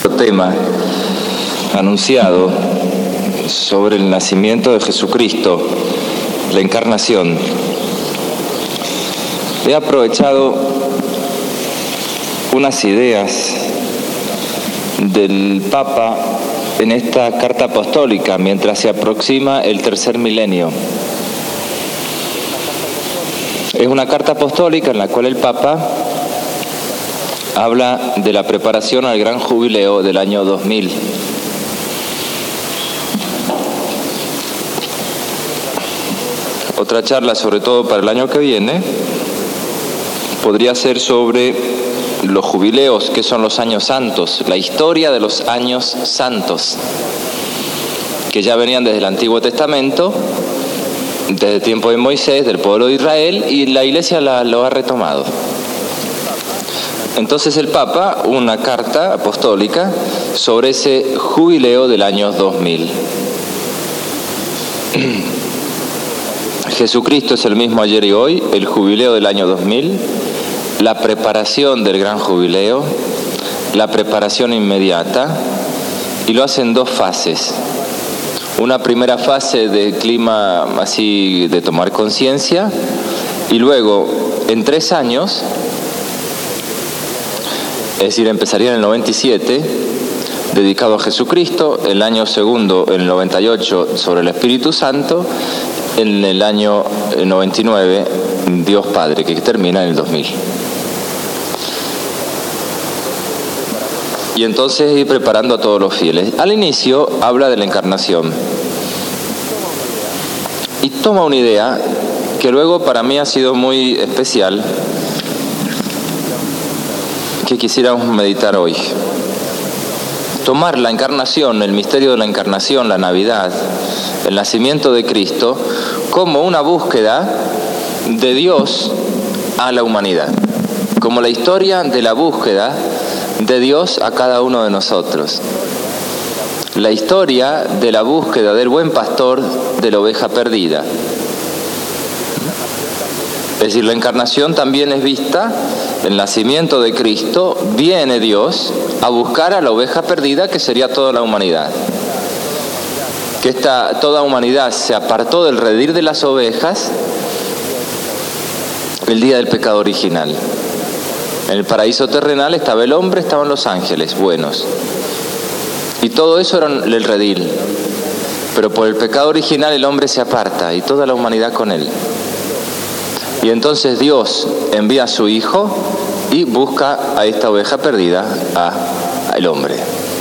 Tema anunciado sobre el nacimiento de Jesucristo, la encarnación. He aprovechado unas ideas del Papa en esta carta apostólica mientras se aproxima el tercer milenio. Es una carta apostólica en la cual el Papa habla de la preparación al gran jubileo del año 2000. Otra charla, sobre todo para el año que viene, podría ser sobre los jubileos, que son los años santos, la historia de los años santos, que ya venían desde el Antiguo Testamento, desde el tiempo de Moisés, del pueblo de Israel, y la Iglesia lo ha retomado. Entonces el Papa, una carta apostólica sobre ese jubileo del año 2000. Jesucristo es el mismo ayer y hoy, el jubileo del año 2000, la preparación del gran jubileo, la preparación inmediata, y lo hace en dos fases. Una primera fase de clima así de tomar conciencia, y luego en 3 años, es decir, empezaría en el 97, dedicado a Jesucristo, el año segundo, en el 98, sobre el Espíritu Santo, en el año 99, Dios Padre, que termina en el 2000. Y entonces ir preparando a todos los fieles. Al inicio habla de la encarnación. Y toma una idea que luego para mí ha sido muy especial, que quisiéramos meditar hoy. Tomar la encarnación, el misterio de la encarnación, la Navidad, el nacimiento de Cristo, como una búsqueda de Dios a la humanidad, como la historia de la búsqueda de Dios a cada uno de nosotros, la historia de la búsqueda del buen pastor de la oveja perdida. Es decir, la encarnación también es vista, el nacimiento de Cristo, viene Dios a buscar a la oveja perdida, que sería toda la humanidad. Que toda humanidad se apartó del redil de las ovejas el día del pecado original. En el paraíso terrenal estaba el hombre, estaban los ángeles buenos. Y todo eso era el redil. Pero por el pecado original el hombre se aparta y toda la humanidad con él. Y entonces Dios envía a su Hijo y busca a esta oveja perdida, al hombre.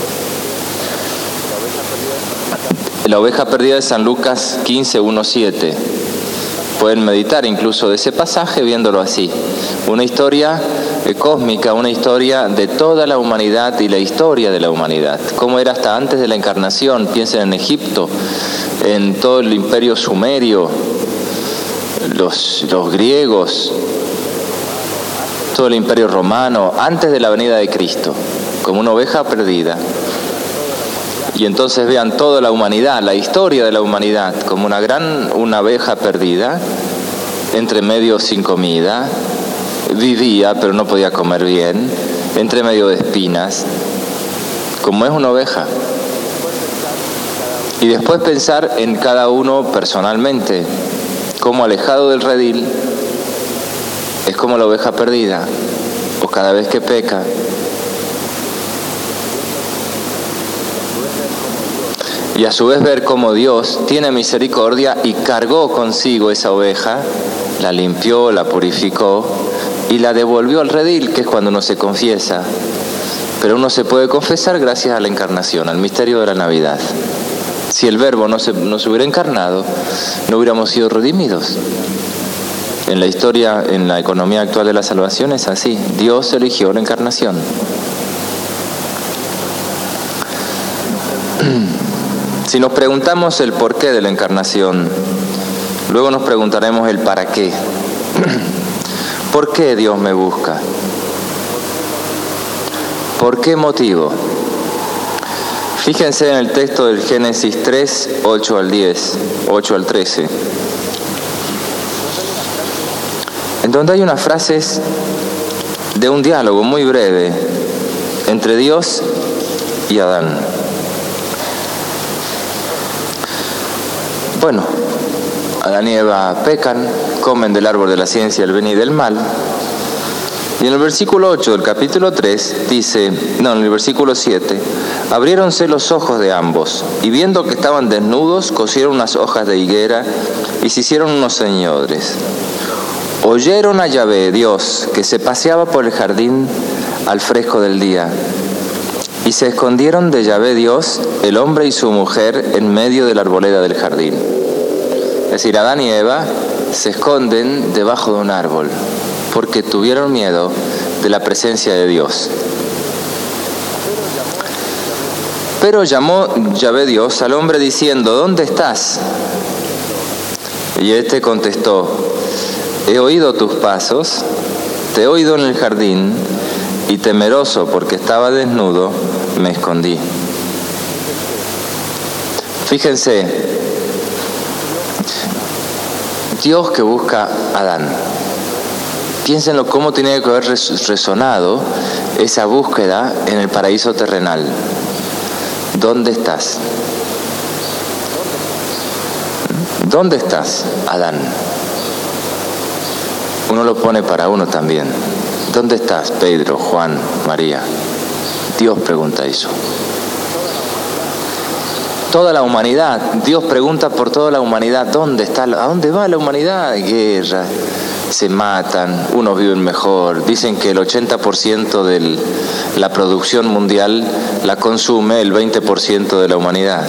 La oveja perdida de San Lucas 15, 1, 7. Pueden meditar incluso de ese pasaje viéndolo así. Una historia cósmica, una historia de toda la humanidad y la historia de la humanidad. Cómo era hasta antes de la encarnación. Piensen en Egipto, en todo el imperio sumerio, los griegos, todo el imperio romano, antes de la venida de Cristo, como una oveja perdida. Y entonces vean toda la humanidad, la historia de la humanidad, como una oveja perdida, entre medio sin comida, vivía pero no podía comer bien, entre medio de espinas, como es una oveja. Y después pensar en cada uno personalmente, como alejado del redil, es como la oveja perdida, o cada vez que peca. Y a su vez ver cómo Dios tiene misericordia y cargó consigo esa oveja, la limpió, la purificó y la devolvió al redil, que es cuando uno se confiesa. Pero uno se puede confesar gracias a la encarnación, al misterio de la Navidad. Si el Verbo no se hubiera encarnado, no hubiéramos sido redimidos. En la historia, en la economía actual de la salvación es así. Dios eligió la encarnación. Si nos preguntamos el porqué de la encarnación, luego nos preguntaremos el para qué. ¿Por qué Dios me busca? ¿Por qué motivo? Fíjense en el texto del Génesis 3, 8 al 10, 8 al 13. En donde hay unas frases de un diálogo muy breve entre Dios y Adán. Bueno, Adán y Eva pecan, comen del árbol de la ciencia del bien y del mal. Y en el versículo 8 del capítulo 3 dice, en el versículo 7, abriéronse los ojos de ambos, y viendo que estaban desnudos, cosieron unas hojas de higuera y se hicieron unos ceñidores. Oyeron a Yahvé, Dios, que se paseaba por el jardín al fresco del día, y se escondieron de Yahvé Dios, el hombre y su mujer, en medio de la arboleda del jardín. Es decir, Adán y Eva se esconden debajo de un árbol, porque tuvieron miedo de la presencia de Dios. Pero llamó Yahvé Dios al hombre diciendo, ¿dónde estás? Y éste contestó, he oído tus pasos, te he oído en el jardín, y temeroso porque estaba desnudo, me escondí. Fíjense, Dios que busca a Adán. Piénsenlo cómo tenía que haber resonado esa búsqueda en el paraíso terrenal. ¿Dónde estás? ¿Dónde estás, Adán? Uno lo pone para uno también. ¿Dónde estás, Pedro, Juan, María? Dios pregunta eso. Toda la humanidad, Dios pregunta por toda la humanidad. ¿Dónde está? ¿A dónde va la humanidad? Guerra. Se matan, unos viven mejor. Dicen que el 80% de la producción mundial la consume el 20% de la humanidad,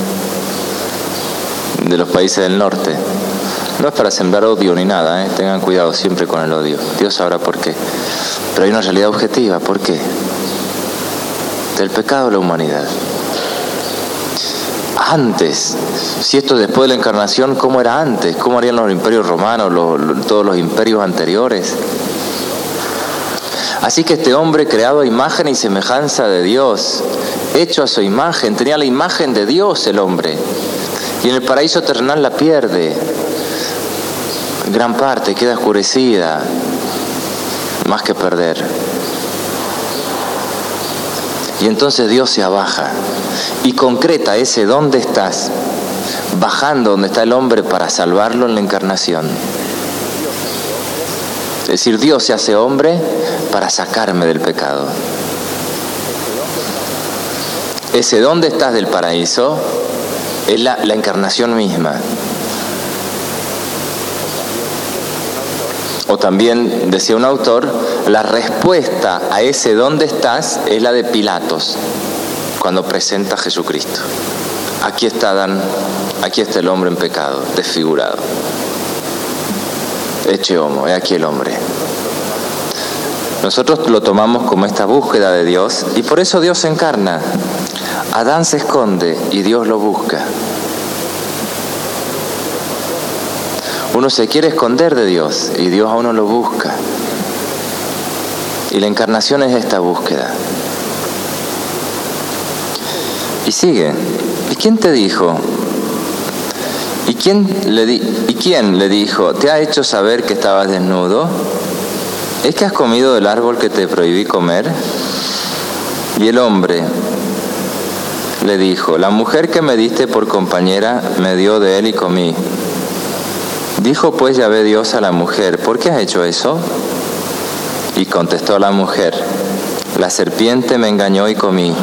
de los países del norte. No es para sembrar odio ni nada, tengan cuidado siempre con el odio. Dios sabrá por qué. Pero hay una realidad objetiva. ¿Por qué? Del pecado de la humanidad. Antes, si esto después de la encarnación, ¿cómo era antes? ¿Cómo harían los imperios romanos, todos los imperios anteriores? Así que este hombre, creado a imagen y semejanza de Dios, hecho a su imagen, tenía la imagen de Dios el hombre, y en el paraíso terrenal la pierde. Gran parte queda oscurecida, más que perder. Y entonces Dios se abaja y concreta ese ¿dónde estás? Bajando donde está el hombre para salvarlo en la encarnación. Es decir, Dios se hace hombre para sacarme del pecado. Ese ¿dónde estás? Del paraíso es la encarnación misma. O también, decía un autor, la respuesta a ese ¿dónde estás? Es la de Pilatos, cuando presenta a Jesucristo. Aquí está Adán, aquí está el hombre en pecado, desfigurado. Ecce homo, he aquí el hombre. Nosotros lo tomamos como esta búsqueda de Dios, y por eso Dios se encarna. Adán se esconde y Dios lo busca. Uno se quiere esconder de Dios y Dios a uno lo busca. Y la encarnación es esta búsqueda. Y sigue. ¿Y quién te dijo? ¿Y quién le dijo? ¿Te ha hecho saber que estabas desnudo? ¿Es que has comido del árbol que te prohibí comer? Y el hombre le dijo, la mujer que me diste por compañera me dio de él y comí. Dijo pues Yahvé Dios a la mujer, ¿por qué has hecho eso? Y contestó la mujer, la serpiente me engañó y comí.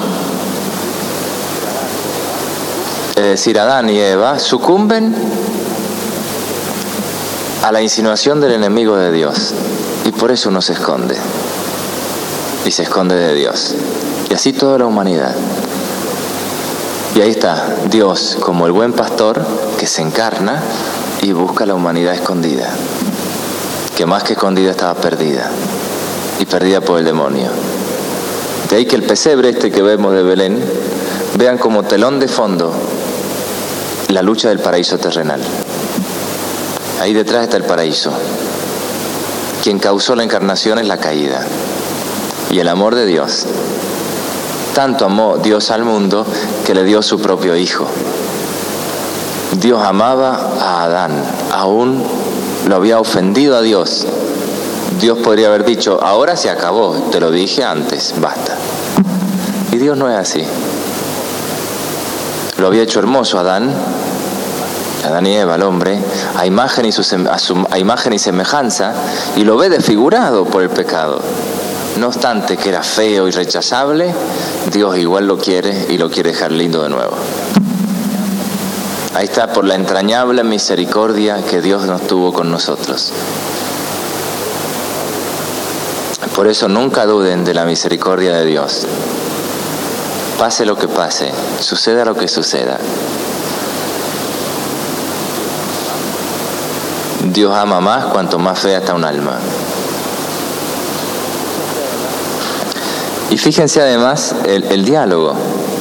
Es decir, Adán y Eva sucumben a la insinuación del enemigo de Dios. Y por eso uno se esconde. Y se esconde de Dios. Y así toda la humanidad. Y ahí está Dios como el buen pastor que se encarna y busca a la humanidad escondida, que más que escondida estaba perdida, y perdida por el demonio. De ahí que el pesebre este que vemos de Belén, vean como telón de fondo la lucha del paraíso terrenal. Ahí detrás está el paraíso. Quien causó la encarnación es la caída. Y el amor de Dios. Tanto amó Dios al mundo que le dio su propio Hijo. Dios amaba a Adán, aún lo había ofendido a Dios. Dios podría haber dicho, ahora se acabó, te lo dije antes, basta. Y Dios no es así. Lo había hecho hermoso Adán y Eva, el hombre, a imagen y semejanza, y lo ve desfigurado por el pecado. No obstante que era feo y rechazable, Dios igual lo quiere y lo quiere dejar lindo de nuevo. Ahí está, por la entrañable misericordia que Dios nos tuvo con nosotros. Por eso nunca duden de la misericordia de Dios. Pase lo que pase, suceda lo que suceda. Dios ama más cuanto más fea está un alma. Y fíjense además el diálogo.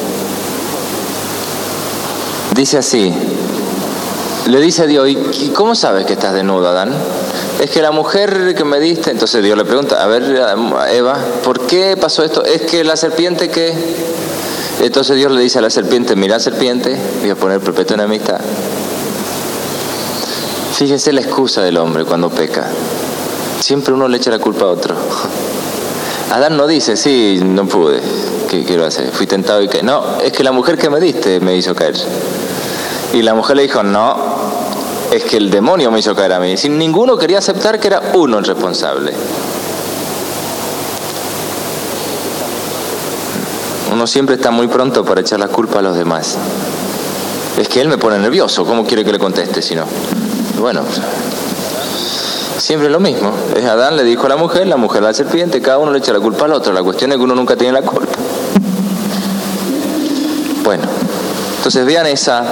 Dice así, le dice a Dios, ¿y cómo sabes que estás desnudo, Adán? Es que la mujer que me diste, entonces Dios le pregunta, a ver, Eva, ¿por qué pasó esto? Es que la serpiente que... Entonces Dios le dice a la serpiente, mira serpiente, voy a poner perpetua enemistad. Fíjense la excusa del hombre cuando peca. Siempre uno le echa la culpa a otro. Adán no dice, sí, no pude, ¿qué quiero hacer? Fui tentado y caí. No, es que la mujer que me diste me hizo caer. Y la mujer le dijo, no, es que el demonio me hizo caer a mí. Sin ninguno quería aceptar que era uno el responsable. Uno siempre está muy pronto para echar la culpa a los demás. Es que él me pone nervioso, ¿cómo quiere que le conteste si no? Bueno, siempre lo mismo. Es Adán le dijo a la mujer a la serpiente, cada uno le echa la culpa al otro. La cuestión es que uno nunca tiene la culpa. Bueno, entonces vean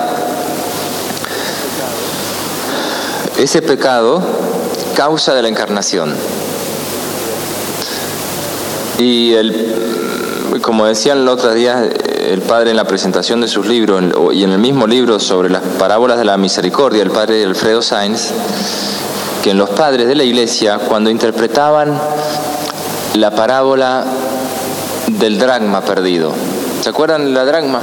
ese pecado, causa de la encarnación. Y como decían los otros días el padre en la presentación de sus libros, y en el mismo libro sobre las parábolas de la misericordia, el padre Alfredo Sainz, que en los padres de la iglesia, cuando interpretaban la parábola del dracma perdido, ¿se acuerdan de la dracma?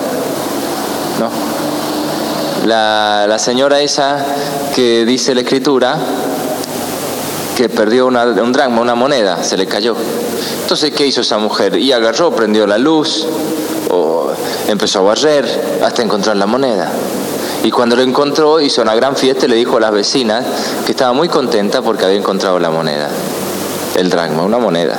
¿No? La señora esa que dice la escritura que perdió un dracma, una moneda, se le cayó. Entonces, ¿qué hizo esa mujer? Y agarró, prendió la luz, o empezó a barrer hasta encontrar la moneda. Y cuando lo encontró, hizo una gran fiesta y le dijo a las vecinas que estaba muy contenta porque había encontrado la moneda, el dracma, una moneda.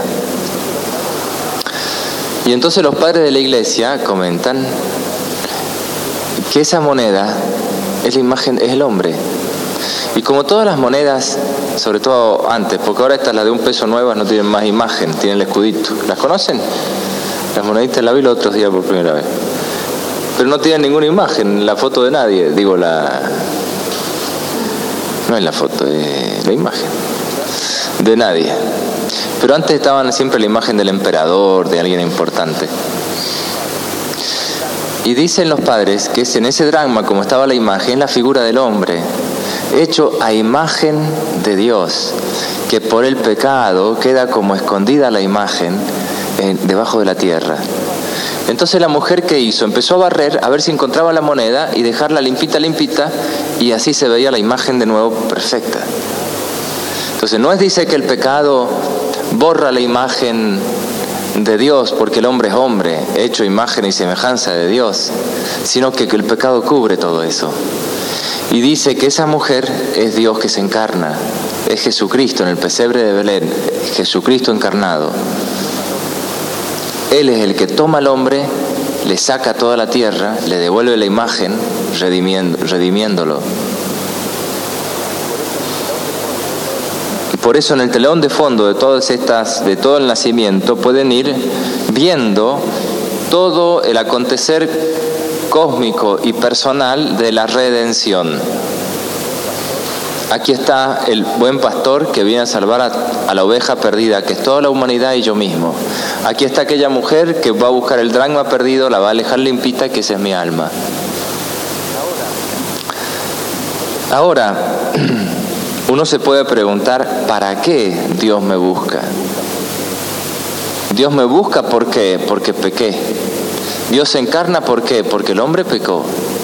Y entonces los padres de la iglesia comentan que esa moneda es la imagen, es el hombre. Y como todas las monedas, sobre todo antes, porque ahora estas, las de $1 nuevas, no tienen más imagen, tienen el escudito. ¿Las conocen? Las moneditas las vi los otros días por primera vez. Pero no tienen ninguna imagen, la foto de nadie. Digo, no es la foto, es la imagen de nadie. Pero antes estaban siempre la imagen del emperador, de alguien importante. Y dicen los padres que en ese dracma, como estaba la imagen, la figura del hombre, hecho a imagen de Dios, que por el pecado queda como escondida la imagen debajo de la tierra. Entonces la mujer, ¿qué hizo? Empezó a barrer a ver si encontraba la moneda y dejarla limpita, y así se veía la imagen de nuevo perfecta. Entonces no dice que el pecado borra la imagen de Dios porque el hombre es hombre, hecho imagen y semejanza de Dios, sino que el pecado cubre todo eso. Y dice que esa mujer es Dios que se encarna, es Jesucristo en el pesebre de Belén, Jesucristo encarnado. Él es el que toma al hombre, le saca toda la tierra, le devuelve la imagen, redimiéndolo. Por eso en el telón de fondo de todo el nacimiento pueden ir viendo todo el acontecer cósmico y personal de la redención. Aquí está el buen pastor que viene a salvar a la oveja perdida, que es toda la humanidad y yo mismo. Aquí está aquella mujer que va a buscar el dracma perdido, la va a alejar limpita, que esa es mi alma. Ahora, uno se puede preguntar, ¿para qué Dios me busca? Dios me busca, ¿por qué? Porque pequé. Dios se encarna, ¿por qué? Porque el hombre pecó.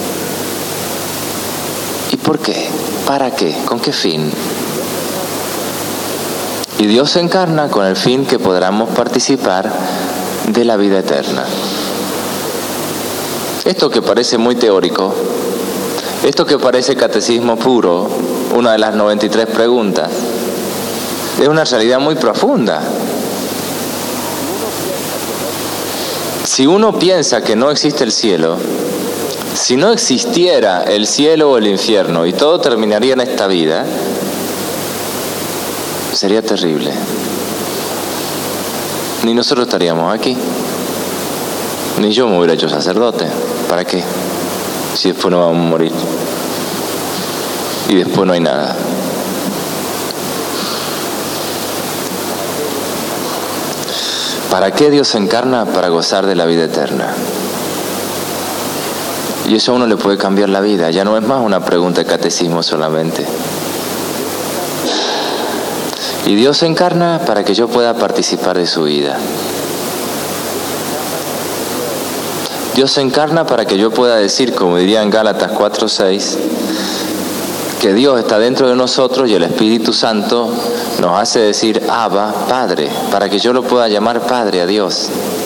¿Y por qué? ¿Para qué? ¿Con qué fin? Y Dios se encarna con el fin que podamos participar de la vida eterna. Esto que parece muy teórico, esto que parece catecismo puro, una de las 93 preguntas, es una realidad muy profunda. Si uno piensa que no existe el cielo, si no existiera el cielo o el infierno y todo terminaría en esta vida, sería terrible. Ni nosotros estaríamos aquí, ni yo me hubiera hecho sacerdote. ¿Para qué? Si después no vamos a morir y después no hay nada. ¿Para qué Dios se encarna? Para gozar de la vida eterna. Y eso a uno le puede cambiar la vida. Ya no es más una pregunta de catecismo solamente. Y Dios se encarna para que yo pueda participar de su vida. Dios se encarna para que yo pueda decir, como diría en Gálatas 4:6, que Dios está dentro de nosotros y el Espíritu Santo nos hace decir Abba, Padre, para que yo lo pueda llamar Padre a Dios.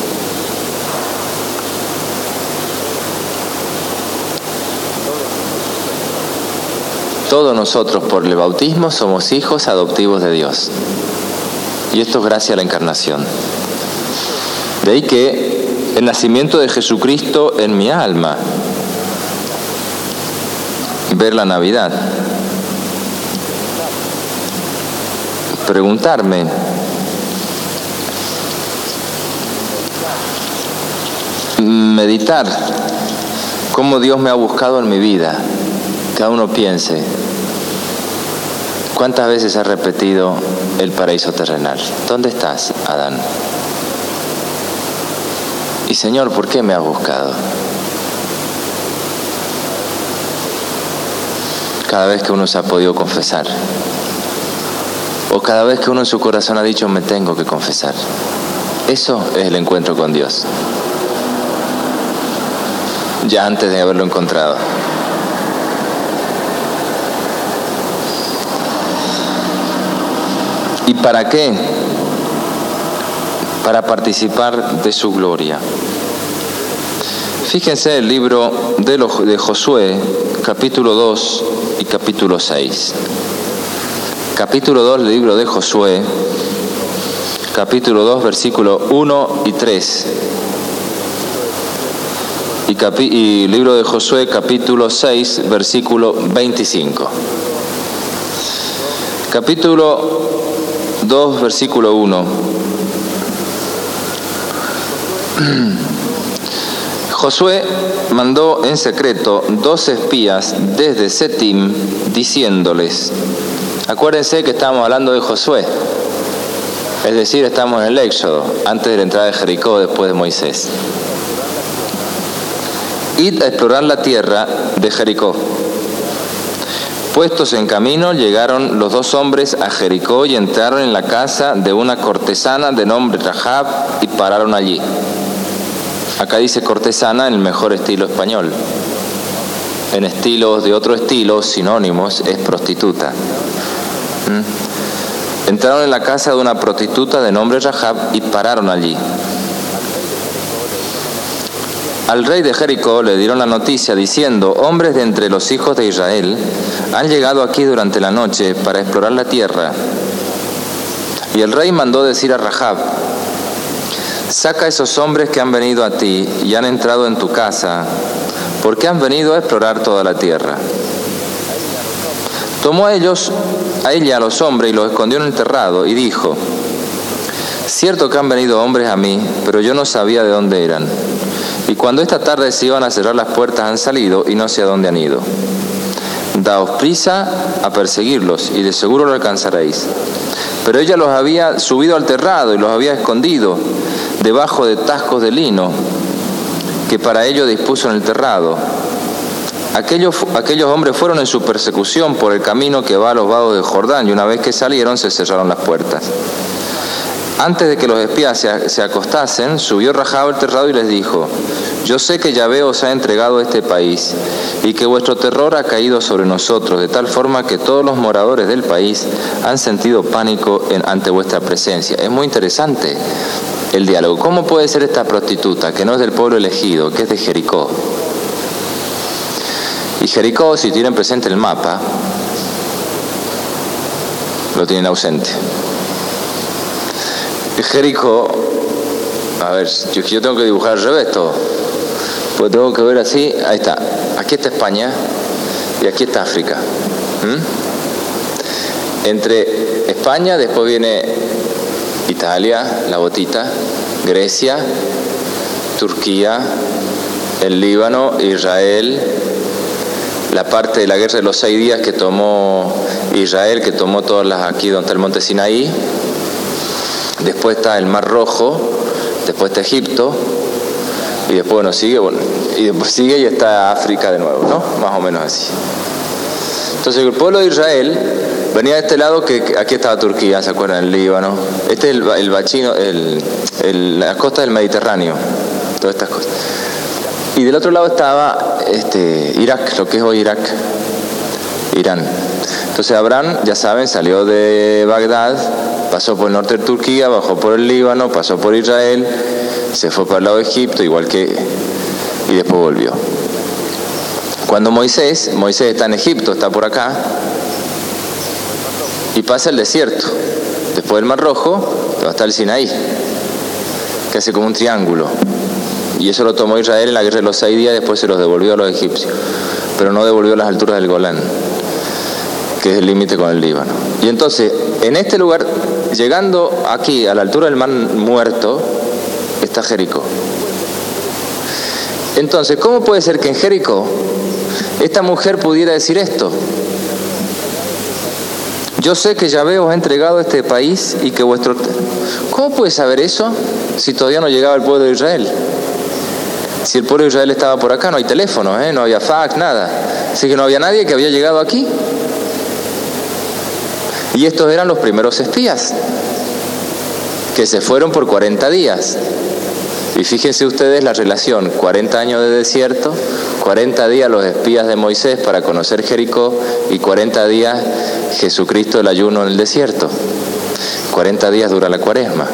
Todos nosotros por el bautismo somos hijos adoptivos de Dios. Y esto es gracias a la encarnación. De ahí que el nacimiento de Jesucristo en mi alma, ver la Navidad, preguntarme, meditar cómo Dios me ha buscado en mi vida. Cada uno piense, ¿cuántas veces ha repetido el paraíso terrenal? ¿Dónde estás, Adán? Y Señor, ¿por qué me has buscado? Cada vez que uno se ha podido confesar, o cada vez que uno en su corazón ha dicho, me tengo que confesar. Eso es el encuentro con Dios, ya antes de haberlo encontrado. ¿Y para qué? Para participar de su gloria. Fíjense el libro de Josué, capítulo 2 y capítulo 6. Capítulo 2 del libro de Josué, capítulo 2, versículo 1 y 3. Y libro de Josué, capítulo 6, versículo 25. Capítulo 2, versículo 1. Josué mandó en secreto 2 espías desde Setim, diciéndoles, acuérdense que estamos hablando de Josué, es decir, estamos en el Éxodo, antes de la entrada de Jericó, después de Moisés. Id a explorar la tierra de Jericó. Puestos en camino, llegaron los 2 hombres a Jericó y entraron en la casa de una cortesana de nombre Rahab y pararon allí. Acá dice cortesana en el mejor estilo español. En estilos de otro estilo, sinónimos, es prostituta. Entraron en la casa de una prostituta de nombre Rahab y pararon allí. Al rey de Jericó le dieron la noticia diciendo, hombres de entre los hijos de Israel han llegado aquí durante la noche para explorar la tierra. Y el rey mandó decir a Rahab, saca a esos hombres que han venido a ti y han entrado en tu casa, porque han venido a explorar toda la tierra. Tomó a ella a los hombres y los escondió en el terrado y dijo, cierto que han venido hombres a mí, pero yo no sabía de dónde eran. Y cuando esta tarde se iban a cerrar las puertas han salido y no sé a dónde han ido. Daos prisa a perseguirlos y de seguro lo alcanzaréis. Pero ella los había subido al terrado y los había escondido debajo de tascos de lino que para ello dispuso en el terrado. Aquellos hombres fueron en su persecución por el camino que va a los vados de Jordán y una vez que salieron se cerraron las puertas. Antes de que los espías se acostasen, subió Rahab al terrado y les dijo, yo sé que Yahvé os ha entregado este país y que vuestro terror ha caído sobre nosotros, de tal forma que todos los moradores del país han sentido pánico ante vuestra presencia. Es muy interesante el diálogo. ¿Cómo puede ser esta prostituta, que no es del pueblo elegido, que es de Jericó, Y Jericó, si tienen presente el mapa, lo tienen ausente. Jericó, a ver, yo tengo que dibujar al revés todo, pues tengo que ver así, ahí está, aquí está España y aquí está África. Entre España, después viene Italia, la botita, Grecia, Turquía, el Líbano, Israel, la parte de la guerra de los 6 días que tomó Israel, que tomó todas las aquí donde está el monte Sinaí. Después está el Mar Rojo, después está Egipto, y después y después sigue y está África de nuevo, ¿no? Más o menos así. Entonces el pueblo de Israel venía de este lado, que aquí estaba Turquía, ¿se acuerdan? El Líbano. Este es el bachino, la costa del Mediterráneo, todas estas cosas. Y del otro lado estaba Irak, lo que es hoy Irak, Irán. Entonces Abraham, ya saben, salió de Bagdad, pasó por el norte de Turquía, bajó por el Líbano, pasó por Israel, se fue para el lado de Egipto, y después volvió. Cuando Moisés está en Egipto, está por acá, y pasa el desierto. Después del Mar Rojo, está el Sinaí, que hace como un triángulo. Y eso lo tomó Israel en la guerra de los 6 días, después se los devolvió a los egipcios. Pero no devolvió a las alturas del Golán, que es el límite con el Líbano. Y entonces, en este lugar, llegando aquí, a la altura del Mar Muerto, está Jericó. Entonces, ¿cómo puede ser que en Jericó esta mujer pudiera decir esto? Yo sé que Yahvé os ha entregado este país y que vuestro... ¿Cómo puede saber eso si todavía no llegaba el pueblo de Israel? Si el pueblo de Israel estaba por acá, no hay teléfono, no había fax, nada. Así que no había nadie que había llegado aquí. Y estos eran los primeros espías, que se fueron por 40 días. Y fíjense ustedes la relación, 40 años de desierto, 40 días los espías de Moisés para conocer Jericó, y 40 días Jesucristo el ayuno en el desierto. 40 días dura la cuaresma.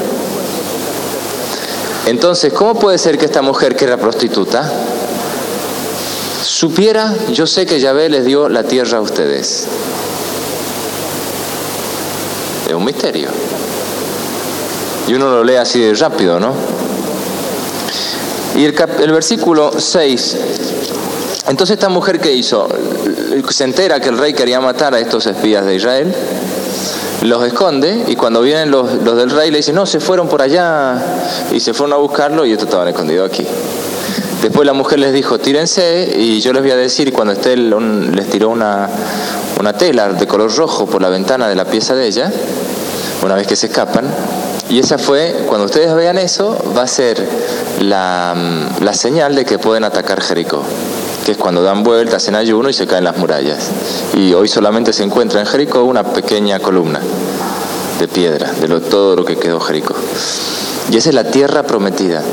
Entonces, ¿cómo puede ser que esta mujer, que era prostituta, supiera, yo sé que Yahvé les dio la tierra a ustedes? Es un misterio. Y uno lo lee así de rápido, ¿no? Y el versículo 6. Entonces esta mujer, ¿qué hizo? Se entera que el rey quería matar a estos espías de Israel, los esconde, y cuando vienen los del rey le dicen, no, se fueron por allá, y se fueron a buscarlo, y estos estaban escondidos aquí. Después la mujer les dijo, tírense, y yo les voy a decir, y cuando les tiró una tela de color rojo por la ventana de la pieza de ella, una vez que se escapan, y esa fue, cuando ustedes vean eso, va a ser la señal de que pueden atacar Jericó, que es cuando dan vueltas en ayuno y se caen las murallas. Y hoy solamente se encuentra en Jericó una pequeña columna de piedra, de todo lo que quedó Jericó. Y esa es la tierra prometida.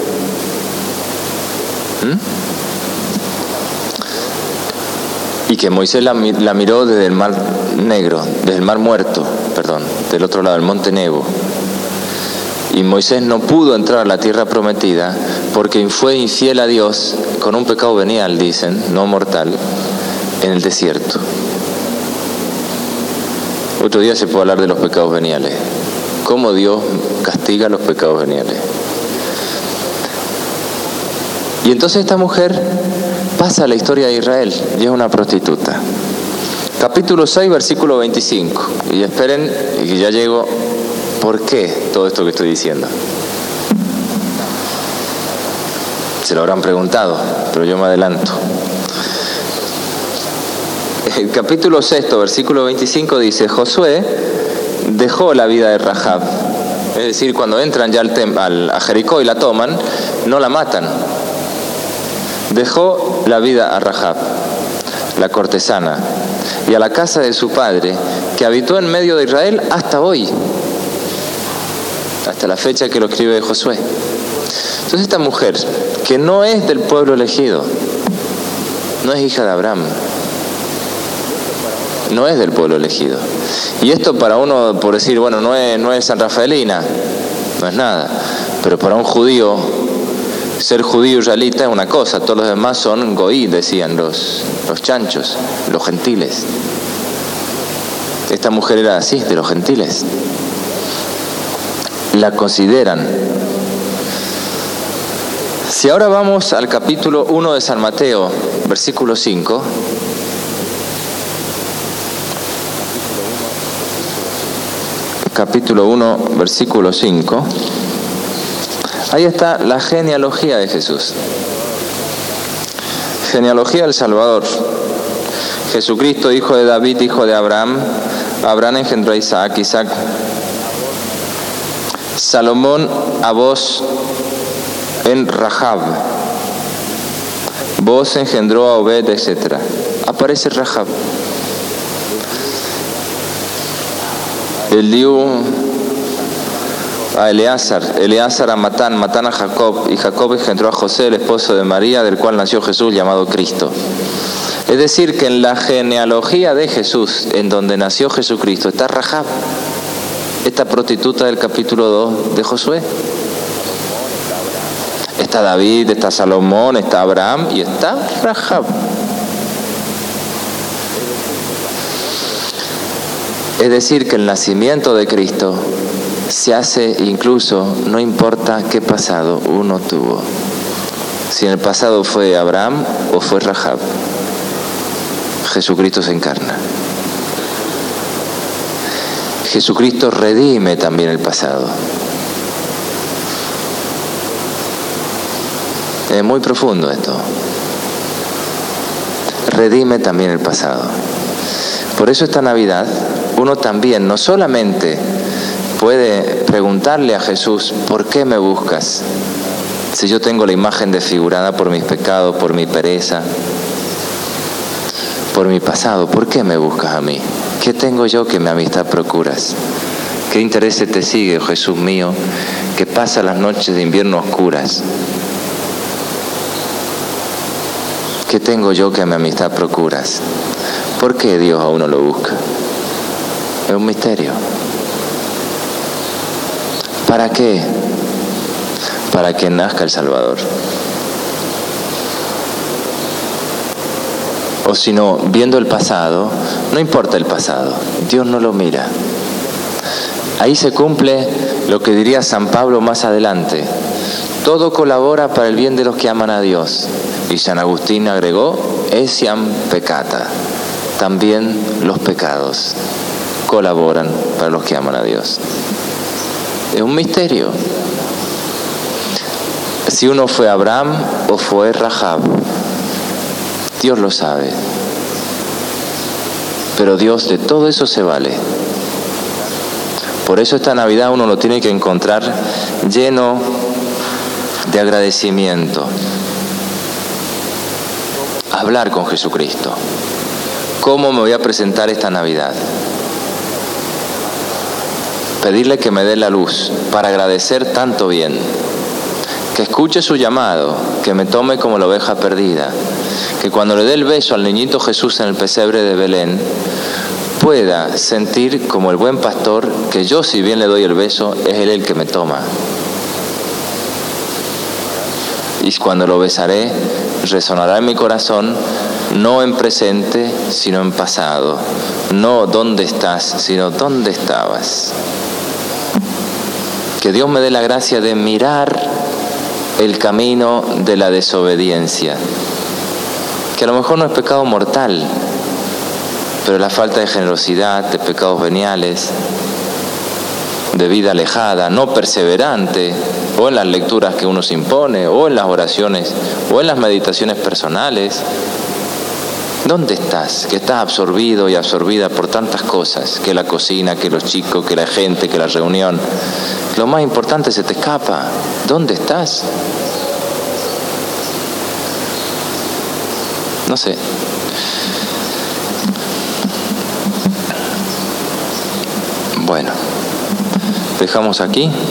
Y que Moisés la miró desde el Mar Negro, desde el Mar Muerto, del otro lado, del Monte Nebo. Y Moisés no pudo entrar a la tierra prometida porque fue infiel a Dios con un pecado venial, dicen, no mortal, en el desierto. Otro día se puede hablar de los pecados veniales. Cómo Dios castiga los pecados veniales. Y entonces esta mujer pasa a la historia de Israel y es una prostituta. Capítulo 6, versículo 25. Y esperen, que ya llego. ¿Por qué todo esto que estoy diciendo? Se lo habrán preguntado, pero yo me adelanto. El capítulo 6, versículo 25 dice, Josué dejó la vida de Rahab. Es decir, cuando entran ya a Jericó y la toman, no la matan. Dejó la vida a Rahab, la cortesana, y a la casa de su padre, que habitó en medio de Israel hasta hoy, hasta la fecha que lo escribe Josué. Entonces esta mujer, que no es del pueblo elegido, no es hija de Abraham, no es del pueblo elegido. Y esto para uno, por decir, bueno, no es San Rafaelina, no es nada, pero para un judío Ser judío israelita es una cosa, todos los demás son goí, decían los chanchos, los gentiles. Esta mujer era así, de los gentiles. La consideran. Si ahora vamos al capítulo 1 de San Mateo, versículo 5. Capítulo 1, versículo 5. Ahí está la genealogía de Jesús. Genealogía del Salvador. Jesucristo, hijo de David, hijo de Abraham. Abraham engendró a Isaac, Isaac Salomón a Booz en Rahab. Booz engendró a Obed, etc. Aparece Rahab. Eliú a Eleazar a Matán a Jacob, y Jacob engendró a José, el esposo de María, del cual nació Jesús, llamado Cristo. Es decir, que en la genealogía de Jesús, en donde nació Jesucristo, está Rahab, esta prostituta del capítulo 2 de Josué. Está David, está Salomón, está Abraham y está Rahab. Es decir, que el nacimiento de Cristo se hace incluso, no importa qué pasado uno tuvo. Si en el pasado fue Abraham o fue Rahab, Jesucristo se encarna. Jesucristo redime también el pasado. Es muy profundo esto. Redime también el pasado. Por eso esta Navidad uno también no solamente puede preguntarle a Jesús, ¿por qué me buscas? Si yo tengo la imagen desfigurada por mis pecados, por mi pereza, por mi pasado, ¿por qué me buscas a mí? ¿Qué tengo yo que mi amistad procuras? ¿Qué intereses te sigue, oh Jesús mío, que pasa las noches de invierno oscuras? ¿Qué tengo yo que mi amistad procuras? ¿Por qué Dios a uno lo busca? Es un misterio. ¿Para qué? Para que nazca el Salvador. O si no, viendo el pasado, no importa el pasado, Dios no lo mira. Ahí se cumple lo que diría San Pablo más adelante: todo colabora para el bien de los que aman a Dios. Y San Agustín agregó: essiam peccata. También los pecados colaboran para los que aman a Dios. Es un misterio. Si uno fue Abraham o fue Rahab, Dios lo sabe. Pero Dios de todo eso se vale. Por eso esta Navidad uno lo tiene que encontrar lleno de agradecimiento. Hablar con Jesucristo. ¿Cómo me voy a presentar esta Navidad? Pedirle que me dé la luz para agradecer tanto bien. Que escuche su llamado, que me tome como la oveja perdida. Que cuando le dé el beso al niñito Jesús en el pesebre de Belén, pueda sentir como el buen pastor que yo, si bien le doy el beso, es Él el que me toma. Y cuando lo besaré, resonará en mi corazón, no en presente, sino en pasado. No dónde estás, sino dónde estabas. Que Dios me dé la gracia de mirar el camino de la desobediencia, que a lo mejor no es pecado mortal, pero la falta de generosidad, de pecados veniales, de vida alejada, no perseverante, o en las lecturas que uno se impone, o en las oraciones, o en las meditaciones personales. ¿Dónde estás? Que estás absorbido y absorbida por tantas cosas, que la cocina, que los chicos, que la gente, que la reunión. Lo más importante se te escapa. ¿Dónde estás? No sé. Bueno, dejamos aquí.